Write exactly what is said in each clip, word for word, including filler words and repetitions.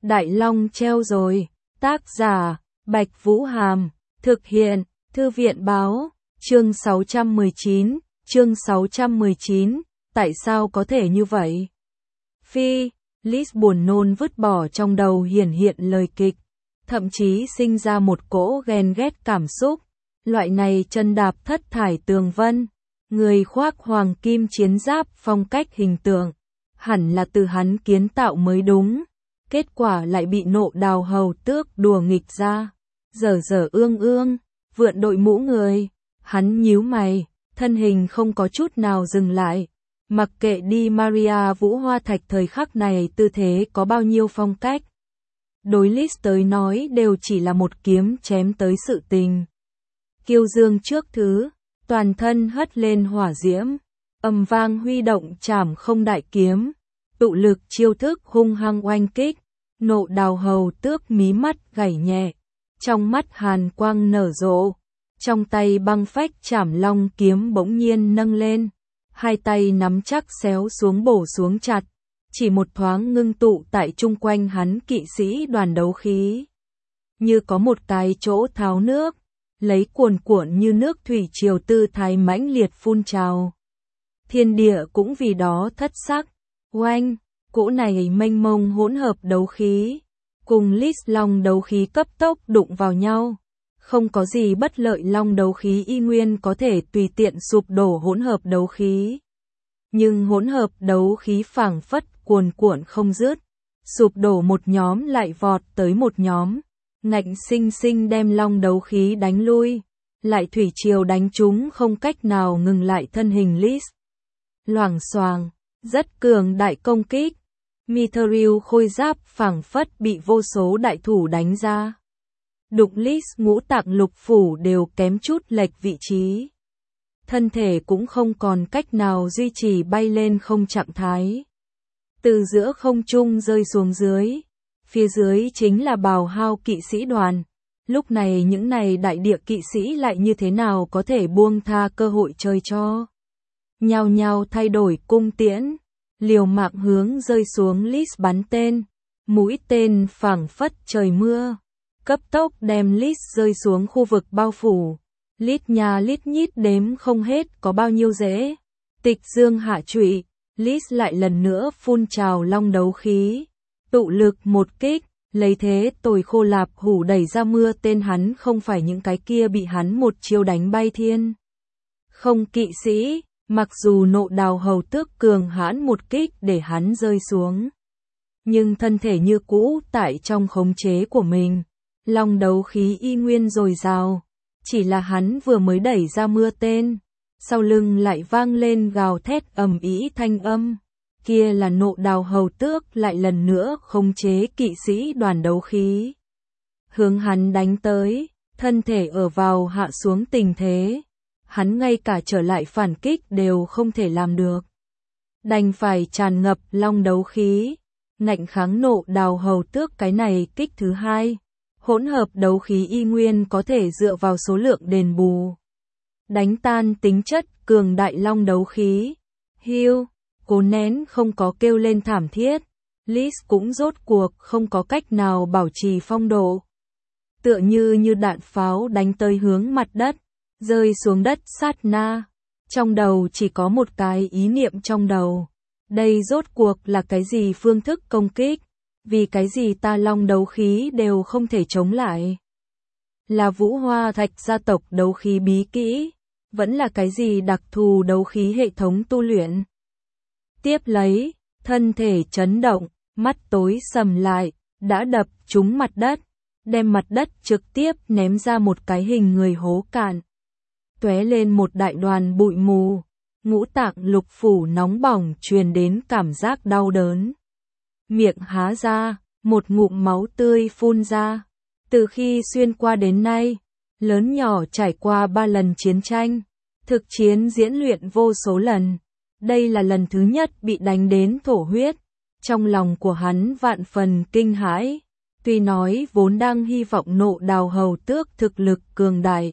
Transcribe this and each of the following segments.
Đại Long treo rồi. Tác giả, Bạch Vũ Hàm. Thực hiện, Thư viện báo. Chương sáu trăm mười chín. Chương sáu trăm mười chín. Tại sao có thể như vậy? Phi, Liz buồn nôn vứt bỏ trong đầu hiển hiện lời kịch. Thậm chí sinh ra một cỗ ghen ghét cảm xúc. Loại này chân đạp thất thải tường vân. Người khoác hoàng kim chiến giáp phong cách hình tượng. Hẳn là từ hắn kiến tạo mới đúng. Kết quả lại bị Nộ Đào hầu tước đùa nghịch ra. Dở dở ương ương, vượn đội mũ người. Hắn nhíu mày, thân hình không có chút nào dừng lại. Mặc kệ đi Maria Vũ Hoa Thạch thời khắc này tư thế có bao nhiêu phong cách. Đối Liz tới nói đều chỉ là một kiếm chém tới sự tình. Kiêu dương trước thứ, toàn thân hất lên hỏa diễm. Ầm vang huy động chảm không đại kiếm. Tụ lực chiêu thức hung hăng oanh kích. Nộ Đào hầu tước mí mắt gảy nhẹ. Trong mắt hàn quang nở rộ. Trong tay băng phách chảm long kiếm bỗng nhiên nâng lên. Hai tay nắm chắc xéo xuống bổ xuống chặt. Chỉ một thoáng ngưng tụ tại chung quanh hắn kỵ sĩ đoàn đấu khí. Như có một cái chỗ tháo nước. Lấy cuồn cuộn như nước thủy triều tư thái mãnh liệt phun trào. Thiên địa cũng vì đó thất sắc. Oanh, cỗ này mênh mông hỗn hợp đấu khí. Cùng Liz long đấu khí cấp tốc đụng vào nhau. Không có gì bất lợi long đấu khí y nguyên có thể tùy tiện sụp đổ hỗn hợp đấu khí. Nhưng hỗn hợp đấu khí phảng phất cuồn cuộn không dứt. Sụp đổ một nhóm lại vọt tới một nhóm. Ngạnh sinh sinh đem long đấu khí đánh lui. Lại thủy triều đánh chúng không cách nào ngừng lại thân hình Liz. Loảng xoàng, rất cường đại công kích. Mithril khôi giáp phảng phất bị vô số đại thủ đánh ra. Đụng Liz ngũ tạng lục phủ đều kém chút lệch vị trí. Thân thể cũng không còn cách nào duy trì bay lên không trạng thái. Từ giữa không trung rơi xuống dưới. Phía dưới chính là bào hao kỵ sĩ đoàn. Lúc này những này đại địa kỵ sĩ lại như thế nào có thể buông tha cơ hội chơi cho. Nhao nhao thay đổi cung tiễn. Liều mạng hướng rơi xuống Liz bắn tên. Mũi tên phảng phất trời mưa. Cấp tốc đem Liz rơi xuống khu vực bao phủ. Lít nhà lít nhít đếm không hết có bao nhiêu dễ. Tịch dương hạ trụy. Liz lại lần nữa phun trào long đấu khí. Tụ lực một kích. Lấy thế tồi khô lạp hủ đẩy ra mưa tên hắn không phải những cái kia bị hắn một chiêu đánh bay thiên. Không kỵ sĩ. Mặc dù Nộ Đào hầu tước cường hãn một kích để hắn rơi xuống. Nhưng thân thể như cũ tại trong khống chế của mình. Long đấu khí y nguyên dồi dào. Chỉ là hắn vừa mới đẩy ra mưa tên. Sau lưng lại vang lên gào thét ầm ĩ thanh âm. Kia là Nộ Đào hầu tước lại lần nữa khống chế kỵ sĩ đoàn đấu khí. Hướng hắn đánh tới, thân thể ở vào hạ xuống tình thế. Hắn ngay cả trở lại phản kích đều không thể làm được. Đành phải tràn ngập long đấu khí. Ngạnh kháng Nộ Đào hầu tước cái này kích thứ hai. Hỗn hợp đấu khí y nguyên có thể dựa vào số lượng đền bù. Đánh tan tính chất cường đại long đấu khí. Hiu, cố nén không có kêu lên thảm thiết. Liz cũng rốt cuộc không có cách nào bảo trì phong độ. Tựa như như đạn pháo đánh tới hướng mặt đất. Rơi xuống đất sát na. Trong đầu chỉ có một cái ý niệm trong đầu. Đây rốt cuộc là cái gì phương thức công kích? Vì cái gì ta long đấu khí đều không thể chống lại? Là Vũ Hoa Thạch gia tộc đấu khí bí kỹ? Vẫn là cái gì đặc thù đấu khí hệ thống tu luyện? Tiếp lấy, thân thể chấn động, mắt tối sầm lại, đã đập trúng mặt đất. Đem mặt đất trực tiếp ném ra một cái hình người hố cạn. Tóe lên một đại đoàn bụi mù, ngũ tạng lục phủ nóng bỏng truyền đến cảm giác đau đớn. Miệng há ra, một ngụm máu tươi phun ra. Từ khi xuyên qua đến nay, lớn nhỏ trải qua ba lần chiến tranh, thực chiến diễn luyện vô số lần. Đây là lần thứ nhất bị đánh đến thổ huyết. Trong lòng của hắn vạn phần kinh hãi. Tuy nói vốn đang hy vọng Nộ Đào hầu tước thực lực cường đại.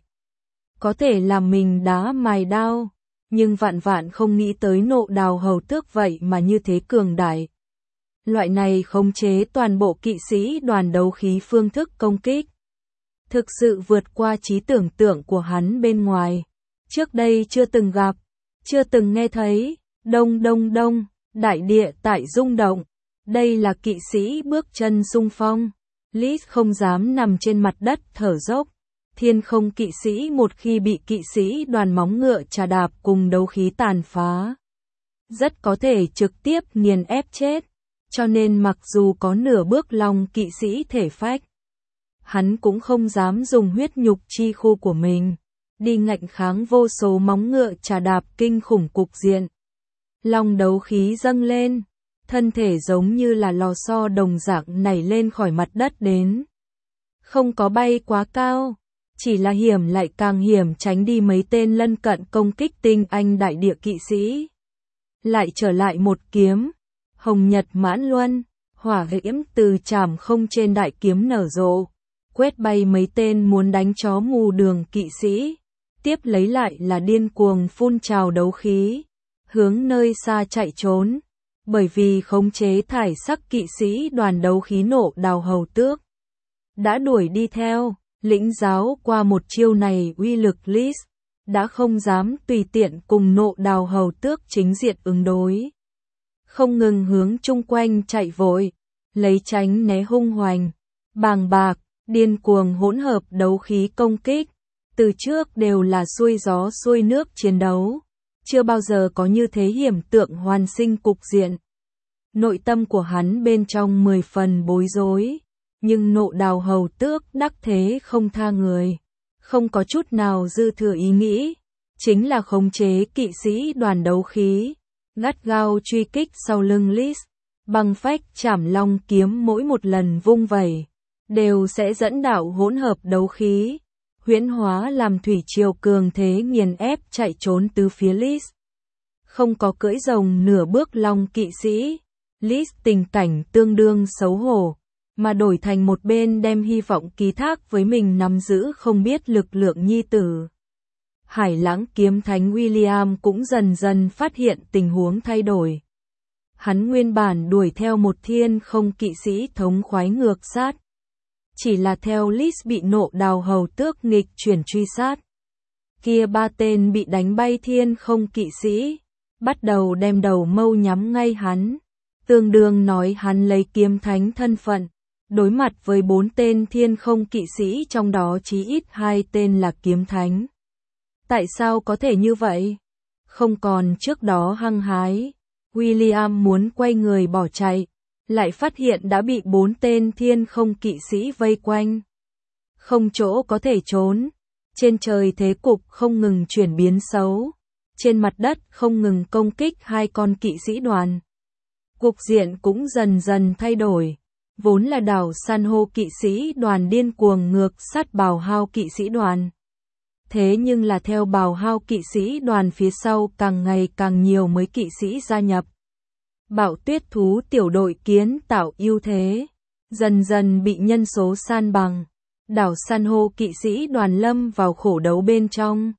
Có thể làm mình đá mài đao, nhưng vạn vạn không nghĩ tới Nộ Đào hầu tước vậy mà như thế cường đại. Loại này khống chế toàn bộ kỵ sĩ đoàn đấu khí phương thức công kích. Thực sự vượt qua trí tưởng tượng của hắn bên ngoài. Trước đây chưa từng gặp, chưa từng nghe thấy, đông đông đông, đại địa tại rung động. Đây là kỵ sĩ bước chân xung phong. Lis không dám nằm trên mặt đất thở dốc. Thiên không kỵ sĩ một khi bị kỵ sĩ đoàn móng ngựa trà đạp cùng đấu khí tàn phá, rất có thể trực tiếp nghiền ép chết. Cho nên mặc dù có nửa bước long kỵ sĩ thể phách, hắn cũng không dám dùng huyết nhục chi khu của mình đi ngạnh kháng vô số móng ngựa trà đạp kinh khủng cục diện. Long đấu khí dâng lên, thân thể giống như là lò xo đồng dạng nảy lên khỏi mặt đất đến. Không có bay quá cao, chỉ là hiểm lại càng hiểm tránh đi mấy tên lân cận công kích tinh anh đại địa kỵ sĩ. Lại trở lại một kiếm, hồng nhật mãn luân, hỏa diễm từ trảm không trên đại kiếm nở rộ, quét bay mấy tên muốn đánh chó mù đường kỵ sĩ. Tiếp lấy lại là điên cuồng phun trào đấu khí, hướng nơi xa chạy trốn. Bởi vì khống chế thải sắc kỵ sĩ đoàn đấu khí nộ đào hầu tước đã đuổi đi theo, lĩnh giáo qua một chiêu này uy lực Lis đã không dám tùy tiện cùng nộ đào hầu tước chính diện ứng đối. Không ngừng hướng chung quanh chạy vội, lấy tránh né hung hoành, bàng bạc, điên cuồng hỗn hợp đấu khí công kích. Từ trước đều là xuôi gió xuôi nước chiến đấu, chưa bao giờ có như thế hiểm tượng hoàn sinh cục diện. Nội tâm của hắn bên trong mười phần bối rối, nhưng nộ đào hầu tước đắc thế không tha người, không có chút nào dư thừa ý nghĩ, chính là khống chế kỵ sĩ đoàn đấu khí, gắt gao truy kích sau lưng Lis, băng phách chảm long kiếm mỗi một lần vung vẩy, đều sẽ dẫn đạo hỗn hợp đấu khí, huyễn hóa làm thủy triều cường thế nghiền ép chạy trốn từ phía Lis. Không có cưỡi rồng nửa bước long kỵ sĩ, Lis tình cảnh tương đương xấu hổ, mà đổi thành một bên đem hy vọng ký thác với mình nắm giữ không biết lực lượng nhi tử. Hải lãng kiếm thánh William cũng dần dần phát hiện tình huống thay đổi. Hắn nguyên bản đuổi theo một thiên không kỵ sĩ thống khoái ngược sát. Chỉ là theo Lis bị nộ đào hầu tước nghịch chuyển truy sát. Kia ba tên bị đánh bay thiên không kỵ sĩ, bắt đầu đem đầu mâu nhắm ngay hắn. Tương đương nói hắn lấy kiếm thánh thân phận, đối mặt với bốn tên thiên không kỵ sĩ trong đó chí ít hai tên là kiếm thánh. Tại sao có thể như vậy? Không còn trước đó hăng hái, William muốn quay người bỏ chạy, lại phát hiện đã bị bốn tên thiên không kỵ sĩ vây quanh. Không chỗ có thể trốn, trên trời thế cục không ngừng chuyển biến xấu, trên mặt đất không ngừng công kích hai con kỵ sĩ đoàn. Cục diện cũng dần dần thay đổi, vốn là đảo san hô kỵ sĩ đoàn điên cuồng ngược sát bào hao kỵ sĩ đoàn. Thế nhưng là theo bào hao kỵ sĩ đoàn phía sau càng ngày càng nhiều mới kỵ sĩ gia nhập. Bạo tuyết thú tiểu đội kiến tạo ưu thế, dần dần bị nhân số san bằng. Đảo san hô kỵ sĩ đoàn lâm vào khổ đấu bên trong.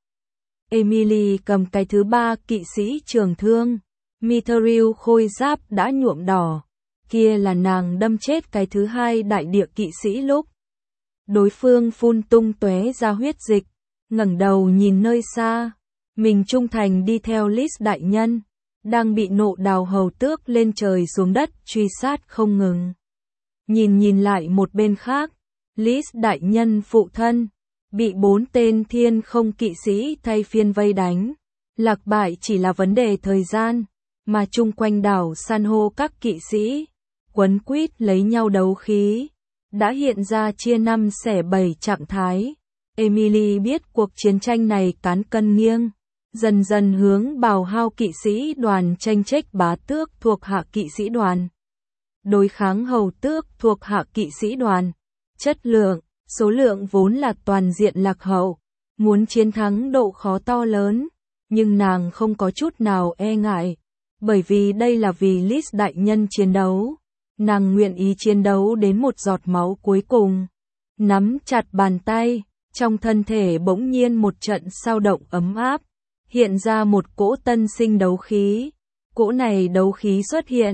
Emily cầm cái thứ ba kỵ sĩ trường thương, Mithril khôi giáp đã nhuộm đỏ, kia là nàng đâm chết cái thứ hai đại địa kỵ sĩ lúc. Đối phương phun tung tóe ra huyết dịch, ngẩng đầu nhìn nơi xa, mình trung thành đi theo Lis đại nhân, đang bị nộ đào hầu tước lên trời xuống đất truy sát không ngừng. Nhìn nhìn lại một bên khác, Lis đại nhân phụ thân, bị bốn tên thiên không kỵ sĩ thay phiên vây đánh, lạc bại chỉ là vấn đề thời gian, mà chung quanh đảo san hô các kỵ sĩ, quấn quýt lấy nhau đấu khí, đã hiện ra chia năm xẻ bảy trạng thái. Emily biết cuộc chiến tranh này cán cân nghiêng, dần dần hướng bào hao kỵ sĩ đoàn tranh trách bá tước thuộc hạ kỵ sĩ đoàn, đối kháng hầu tước thuộc hạ kỵ sĩ đoàn. Chất lượng, số lượng vốn là toàn diện lạc hậu, muốn chiến thắng độ khó to lớn, nhưng nàng không có chút nào e ngại, bởi vì đây là vì Lis đại nhân chiến đấu, nàng nguyện ý chiến đấu đến một giọt máu cuối cùng. Nắm chặt bàn tay, trong thân thể bỗng nhiên một trận sao động ấm áp, hiện ra một cỗ tân sinh đấu khí. Cỗ này đấu khí xuất hiện,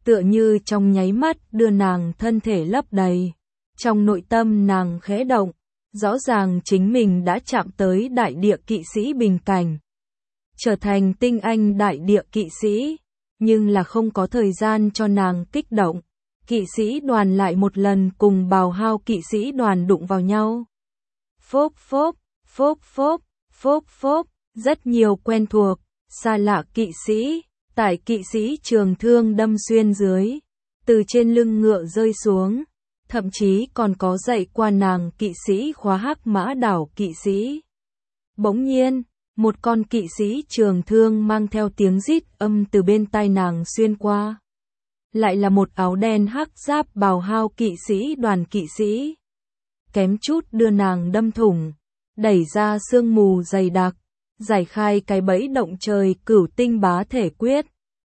tựa như trong nháy mắt đưa nàng thân thể lấp đầy. Trong nội tâm nàng khẽ động, rõ ràng chính mình đã chạm tới đại địa kỵ sĩ bình cảnh, trở thành tinh anh đại địa kỵ sĩ, nhưng là không có thời gian cho nàng kích động. Kỵ sĩ đoàn lại một lần cùng Bào Hao kỵ sĩ đoàn đụng vào nhau. Phốp phốp, phốp phốp, phốp phốp, rất nhiều quen thuộc, xa lạ kỵ sĩ, tại kỵ sĩ trường thương đâm xuyên dưới, từ trên lưng ngựa rơi xuống, thậm chí còn có dạy qua nàng kỵ sĩ khóa hắc mã đảo kỵ sĩ. Bỗng nhiên, một con kỵ sĩ trường thương mang theo tiếng rít âm từ bên tai nàng xuyên qua. Lại là một áo đen hắc giáp Bào Hao kỵ sĩ đoàn kỵ sĩ. Kém chút đưa nàng đâm thủng, đẩy ra sương mù dày đặc, giải khai cái bẫy động trời cửu tinh bá thể quyết.